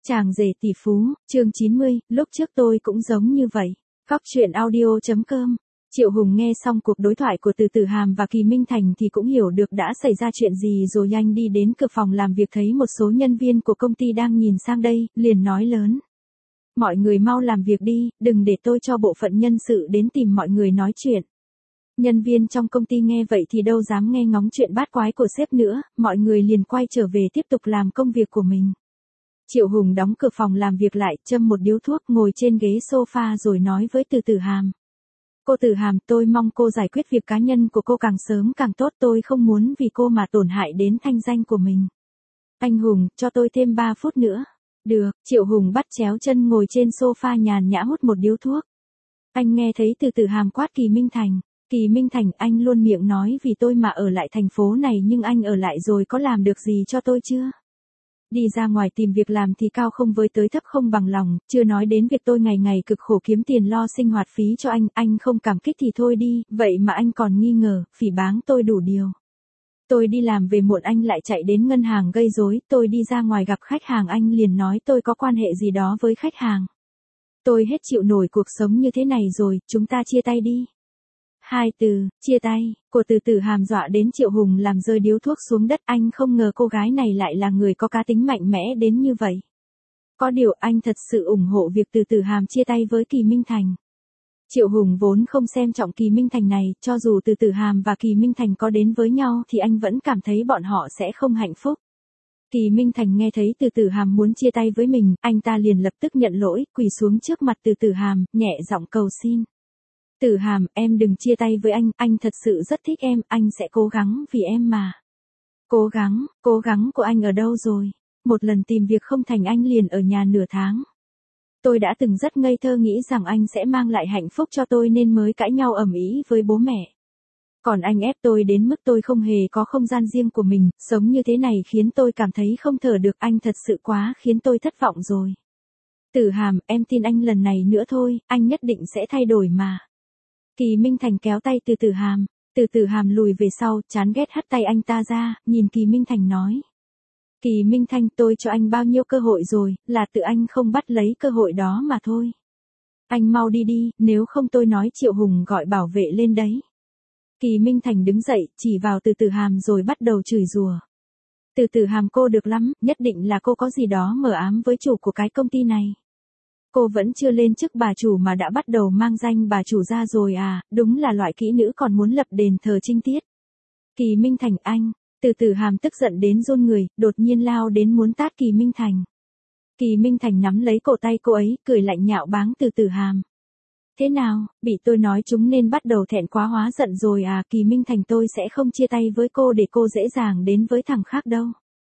Chàng rể tỷ phú, chương 90, lúc trước tôi cũng giống như vậy. Góc truyện audio.com. Triệu Hùng nghe xong cuộc đối thoại của Từ Tử Hàm và Kỳ Minh Thành thì cũng hiểu được đã xảy ra chuyện gì rồi, nhanh đi đến cửa phòng làm việc thấy một số nhân viên của công ty đang nhìn sang đây, liền nói lớn. Mọi người mau làm việc đi, đừng để tôi cho bộ phận nhân sự đến tìm mọi người nói chuyện. Nhân viên trong công ty nghe vậy thì đâu dám nghe ngóng chuyện bát quái của sếp nữa, mọi người liền quay trở về tiếp tục làm công việc của mình. Triệu Hùng đóng cửa phòng làm việc lại, châm một điếu thuốc, ngồi trên ghế sofa rồi nói với Từ Tử Hàm. Cô Tử Hàm, tôi mong cô giải quyết việc cá nhân của cô càng sớm càng tốt, tôi không muốn vì cô mà tổn hại đến thanh danh của mình. Anh Hùng, cho tôi thêm 3 phút nữa. Được, Triệu Hùng bắt chéo chân ngồi trên sofa nhàn nhã hút một điếu thuốc. Anh nghe thấy Từ Tử Hàm quát Kỳ Minh Thành. Kỳ Minh Thành, anh luôn miệng nói vì tôi mà ở lại thành phố này, nhưng anh ở lại rồi có làm được gì cho tôi chưa? Đi ra ngoài tìm việc làm thì cao không với tới thấp không bằng lòng, chưa nói đến việc tôi ngày ngày cực khổ kiếm tiền lo sinh hoạt phí cho anh không cảm kích thì thôi đi, vậy mà anh còn nghi ngờ, phỉ báng tôi đủ điều. Tôi đi làm về muộn anh lại chạy đến ngân hàng gây rối, tôi đi ra ngoài gặp khách hàng anh liền nói tôi có quan hệ gì đó với khách hàng. Tôi hết chịu nổi cuộc sống như thế này rồi, chúng ta chia tay đi. 2 từ, chia tay, của Từ Tử Hàm dọa đến Triệu Hùng làm rơi điếu thuốc xuống đất, anh không ngờ cô gái này lại là người có cá tính mạnh mẽ đến như vậy. Có điều anh thật sự ủng hộ việc Từ Tử Hàm chia tay với Kỳ Minh Thành. Triệu Hùng vốn không xem trọng Kỳ Minh Thành này, cho dù Từ Tử Hàm và Kỳ Minh Thành có đến với nhau thì anh vẫn cảm thấy bọn họ sẽ không hạnh phúc. Kỳ Minh Thành nghe thấy Từ Tử Hàm muốn chia tay với mình, anh ta liền lập tức nhận lỗi, quỳ xuống trước mặt Từ Tử Hàm, nhẹ giọng cầu xin. Tử Hàm, em đừng chia tay với anh thật sự rất thích em, anh sẽ cố gắng vì em mà. Cố gắng của anh ở đâu rồi? Một lần tìm việc không thành anh liền ở nhà nửa tháng. Tôi đã từng rất ngây thơ nghĩ rằng anh sẽ mang lại hạnh phúc cho tôi nên mới cãi nhau ầm ĩ với bố mẹ. Còn anh ép tôi đến mức tôi không hề có không gian riêng của mình, sống như thế này khiến tôi cảm thấy không thở được, anh thật sự quá khiến tôi thất vọng rồi. Tử Hàm, em tin anh lần này nữa thôi, anh nhất định sẽ thay đổi mà. Kỳ Minh Thành kéo tay Từ Tử Hàm. Từ Tử Hàm lùi về sau, chán ghét hất tay anh ta ra, nhìn Kỳ Minh Thành nói. Kỳ Minh Thành, tôi cho anh bao nhiêu cơ hội rồi, là tự anh không bắt lấy cơ hội đó mà thôi. Anh mau đi đi, nếu không tôi nói Triệu Hùng gọi bảo vệ lên đấy. Kỳ Minh Thành đứng dậy, chỉ vào Từ Tử Hàm rồi bắt đầu chửi rủa. Từ Tử Hàm, cô được lắm, nhất định là cô có gì đó mờ ám với chủ của cái công ty này. Cô vẫn chưa lên chức bà chủ mà đã bắt đầu mang danh bà chủ ra rồi à, đúng là loại kỹ nữ còn muốn lập đền thờ trinh tiết. Kỳ Minh Thành, anh, Từ Tử Hàm tức giận đến run người, đột nhiên lao đến muốn tát Kỳ Minh Thành. Kỳ Minh Thành nắm lấy cổ tay cô ấy, cười lạnh nhạo báng Từ Tử Hàm. Thế nào, bị tôi nói chúng nên bắt đầu thẹn quá hóa giận rồi à, Kỳ Minh Thành, tôi sẽ không chia tay với cô để cô dễ dàng đến với thằng khác đâu.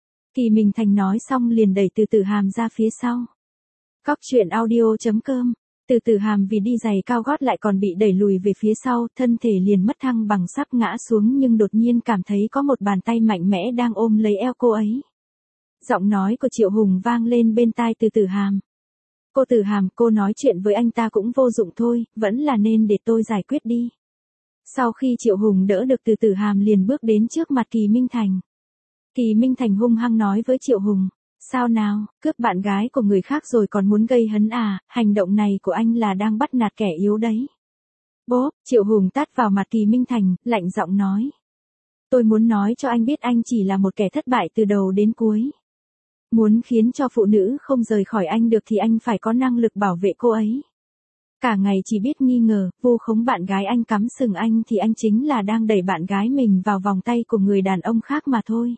Kỳ Minh Thành nói xong liền đẩy Từ Tử Hàm ra phía sau. Góc truyện audio.com. Từ Tử Hàm vì đi giày cao gót lại còn bị đẩy lùi về phía sau, thân thể liền mất thăng bằng sắp ngã xuống, nhưng đột nhiên cảm thấy có một bàn tay mạnh mẽ đang ôm lấy eo cô ấy. Giọng nói của Triệu Hùng vang lên bên tai Từ Tử Hàm. Cô Tử Hàm, cô nói chuyện với anh ta cũng vô dụng thôi, vẫn là nên để tôi giải quyết đi. Sau khi Triệu Hùng đỡ được Từ Tử Hàm liền bước đến trước mặt Kỳ Minh Thành. Kỳ Minh Thành hung hăng nói với Triệu Hùng. Sao nào, cướp bạn gái của người khác rồi còn muốn gây hấn à, hành động này của anh là đang bắt nạt kẻ yếu đấy. Bốp, Triệu Hùng tát vào mặt Kỳ Minh Thành, lạnh giọng nói. Tôi muốn nói cho anh biết anh chỉ là một kẻ thất bại từ đầu đến cuối. Muốn khiến cho phụ nữ không rời khỏi anh được thì anh phải có năng lực bảo vệ cô ấy. Cả ngày chỉ biết nghi ngờ, vu khống bạn gái anh, cắm sừng anh thì anh chính là đang đẩy bạn gái mình vào vòng tay của người đàn ông khác mà thôi.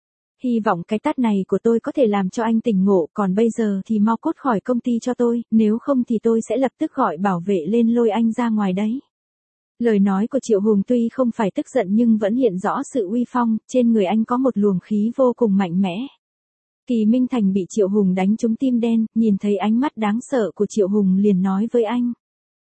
Hy vọng cái tát này của tôi có thể làm cho anh tỉnh ngộ, còn bây giờ thì mau cút khỏi công ty cho tôi, nếu không thì tôi sẽ lập tức gọi bảo vệ lên lôi anh ra ngoài đấy. Lời nói của Triệu Hùng tuy không phải tức giận nhưng vẫn hiện rõ sự uy phong, trên người anh có một luồng khí vô cùng mạnh mẽ. Kỳ Minh Thành bị Triệu Hùng đánh trúng tim đen, nhìn thấy ánh mắt đáng sợ của Triệu Hùng liền nói với anh.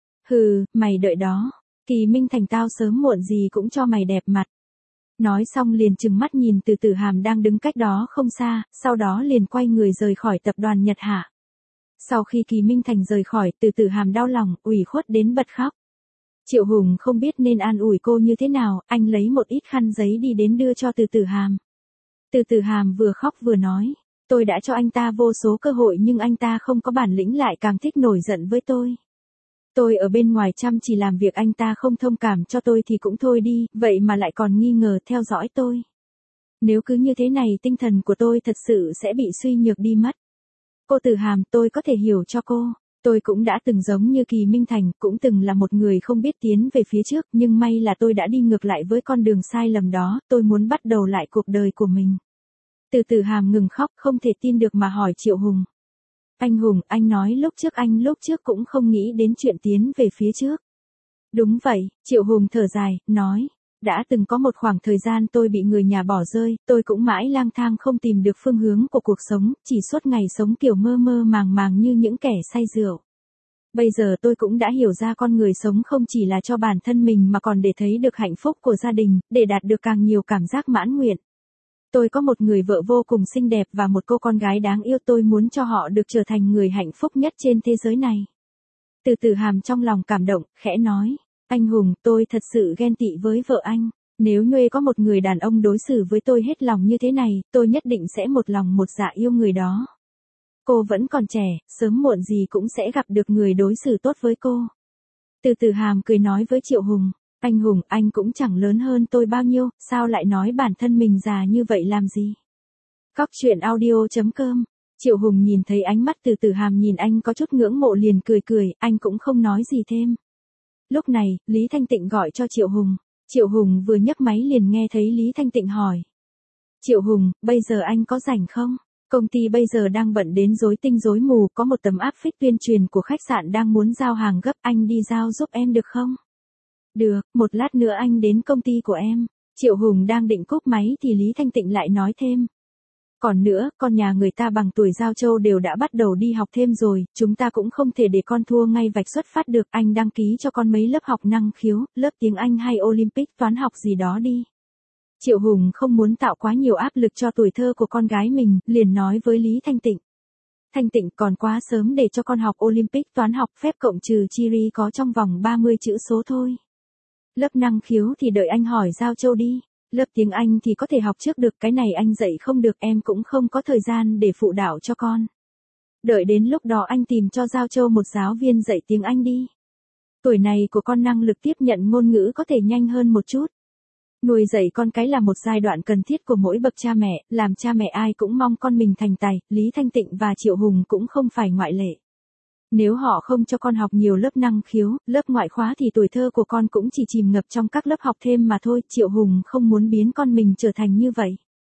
Hừ, mày đợi đó. Kỳ Minh Thành, tao sớm muộn gì cũng cho mày đẹp mặt. Nói xong liền trừng mắt nhìn Từ Tử Hàm đang đứng cách đó không xa, sau đó liền quay người rời khỏi tập đoàn Nhật Hạ. Sau khi Kỳ Minh Thành rời khỏi, Từ Tử Hàm đau lòng, ủy khuất đến bật khóc. Triệu Hùng không biết nên an ủi cô như thế nào, anh lấy một ít khăn giấy đi đến đưa cho Từ Tử Hàm. Từ Tử Hàm vừa khóc vừa nói, Tôi đã cho anh ta vô số cơ hội nhưng anh ta không có bản lĩnh lại càng thích nổi giận với tôi. Tôi ở bên ngoài chăm chỉ làm việc anh ta không thông cảm cho tôi thì cũng thôi đi, vậy mà lại còn nghi ngờ theo dõi tôi. Nếu cứ như thế này tinh thần của tôi thật sự sẽ bị suy nhược đi mất. Cô Từ Hàm, tôi có thể hiểu cho cô. Tôi cũng đã từng giống như Kỳ Minh Thành, cũng từng là một người không biết tiến về phía trước, nhưng may là tôi đã đi ngược lại với con đường sai lầm đó, tôi muốn bắt đầu lại cuộc đời của mình. Từ Hàm ngừng khóc, không thể tin được mà hỏi Triệu Hùng. Anh Hùng, anh nói lúc trước cũng không nghĩ đến chuyện tiến về phía trước. Đúng vậy, Triệu Hùng thở dài, nói. Đã từng có một khoảng thời gian tôi bị người nhà bỏ rơi, tôi cũng mãi lang thang không tìm được phương hướng của cuộc sống, chỉ suốt ngày sống kiểu mơ mơ màng màng như những kẻ say rượu. Bây giờ tôi cũng đã hiểu ra con người sống không chỉ là cho bản thân mình mà còn để thấy được hạnh phúc của gia đình, để đạt được càng nhiều cảm giác mãn nguyện. Tôi có một người vợ vô cùng xinh đẹp và một cô con gái đáng yêu, tôi muốn cho họ được trở thành người hạnh phúc nhất trên thế giới này. Từ Hàm trong lòng cảm động, khẽ nói. Anh Hùng, tôi thật sự ghen tị với vợ anh. Nếu Nhuê có một người đàn ông đối xử với tôi hết lòng như thế này, tôi nhất định sẽ một lòng một dạ yêu người đó. Cô vẫn còn trẻ, sớm muộn gì cũng sẽ gặp được người đối xử tốt với cô. Từ Hàm cười nói với Triệu Hùng. Anh Hùng, anh cũng chẳng lớn hơn tôi bao nhiêu, sao lại nói bản thân mình già như vậy làm gì? Cóc truyện audio.com. Triệu Hùng nhìn thấy ánh mắt Từ Hàm nhìn anh có chút ngưỡng mộ liền cười, anh cũng không nói gì thêm. Lúc này, Lý Thanh Tịnh gọi cho Triệu Hùng. Triệu Hùng vừa nhấc máy liền nghe thấy Lý Thanh Tịnh hỏi. Triệu Hùng, bây giờ anh có rảnh không? Công ty bây giờ đang bận đến rối tinh rối mù, có một tấm áp phích tuyên truyền của khách sạn đang muốn giao hàng gấp, anh đi giao giúp em được không? Được, một lát nữa anh đến công ty của em. Triệu Hùng đang định cúp máy thì Lý Thanh Tịnh lại nói thêm. Còn nữa, con nhà người ta bằng tuổi Giao Châu đều đã bắt đầu đi học thêm rồi, chúng ta cũng không thể để con thua ngay vạch xuất phát được, anh đăng ký cho con mấy lớp học năng khiếu, lớp tiếng Anh hay Olympic toán học gì đó đi. Triệu Hùng không muốn tạo quá nhiều áp lực cho tuổi thơ của con gái mình, liền nói với Lý Thanh Tịnh. Thanh Tịnh, còn quá sớm để cho con học Olympic toán học, phép cộng trừ chi ri có trong vòng 30 chữ số thôi. Lớp năng khiếu thì đợi anh hỏi Giao Châu đi. Lớp tiếng Anh thì có thể học trước được, cái này anh dạy không được, em cũng không có thời gian để phụ đạo cho con. Đợi đến lúc đó anh tìm cho Giao Châu một giáo viên dạy tiếng Anh đi. Tuổi này của con năng lực tiếp nhận ngôn ngữ có thể nhanh hơn một chút. Nuôi dạy con cái là một giai đoạn cần thiết của mỗi bậc cha mẹ, làm cha mẹ ai cũng mong con mình thành tài, Lý Thanh Tịnh và Triệu Hùng cũng không phải ngoại lệ. Nếu họ không cho con học nhiều lớp năng khiếu, lớp ngoại khóa thì tuổi thơ của con cũng chỉ chìm ngập trong các lớp học thêm mà thôi, Triệu Hùng không muốn biến con mình trở thành như vậy.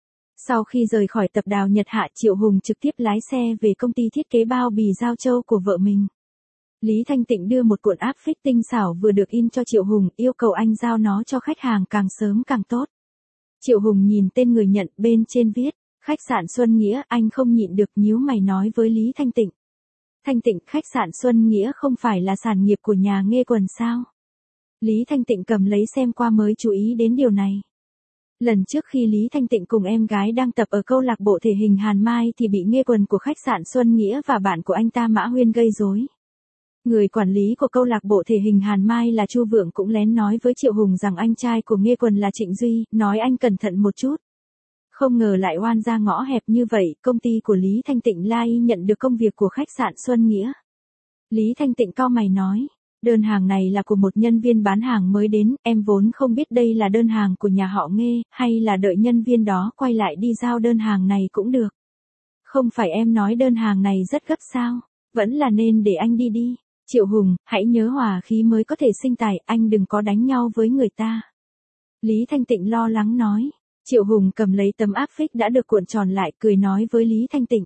Sau khi rời khỏi tập Đào Nhật Hạ, Triệu Hùng trực tiếp lái xe về công ty thiết kế bao bì Giao Châu của vợ mình. Lý Thanh Tịnh đưa một cuộn áp phích tinh xảo vừa được in cho Triệu Hùng, yêu cầu anh giao nó cho khách hàng càng sớm càng tốt. Triệu Hùng nhìn tên người nhận, bên trên viết, khách sạn Xuân Nghĩa, anh không nhịn được nhíu mày nói với Lý Thanh Tịnh. Thanh Tịnh, khách sạn Xuân Nghĩa không phải là sản nghiệp của nhà Nghê Quần sao? Lý Thanh Tịnh cầm lấy xem qua mới chú ý đến điều này. Lần trước khi Lý Thanh Tịnh cùng em gái đang tập ở câu lạc bộ thể hình Hàn Mai thì bị Nghê Quần của khách sạn Xuân Nghĩa và bạn của anh ta Mã Huyên gây rối. Người quản lý của câu lạc bộ thể hình Hàn Mai là Chu Vượng cũng lén nói với Triệu Hùng rằng anh trai của Nghê Quần là Trịnh Duy, nói anh cẩn thận một chút. Không ngờ lại oan ra ngõ hẹp như vậy, công ty của Lý Thanh Tịnh Lai nhận được công việc của khách sạn Xuân Nghĩa. Lý Thanh Tịnh cau mày nói, đơn hàng này là của một nhân viên bán hàng mới đến, em vốn không biết đây là đơn hàng của nhà họ Nghê, hay là đợi nhân viên đó quay lại đi giao đơn hàng này cũng được. Không phải em nói đơn hàng này rất gấp sao, vẫn là nên để anh đi đi. Triệu Hùng, hãy nhớ hòa khí mới có thể sinh tài, anh đừng có đánh nhau với người ta. Lý Thanh Tịnh lo lắng nói. Triệu Hùng cầm lấy tấm áp phích đã được cuộn tròn lại, cười nói với Lý Thanh Tịnh.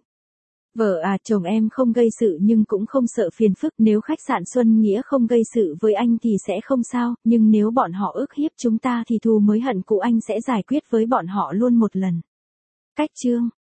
Vợ à, chồng em không gây sự nhưng cũng không sợ phiền phức, nếu khách sạn Xuân Nghĩa không gây sự với anh thì sẽ không sao, nhưng nếu bọn họ ức hiếp chúng ta thì thù mới hận cũ anh sẽ giải quyết với bọn họ luôn một lần. Cách chương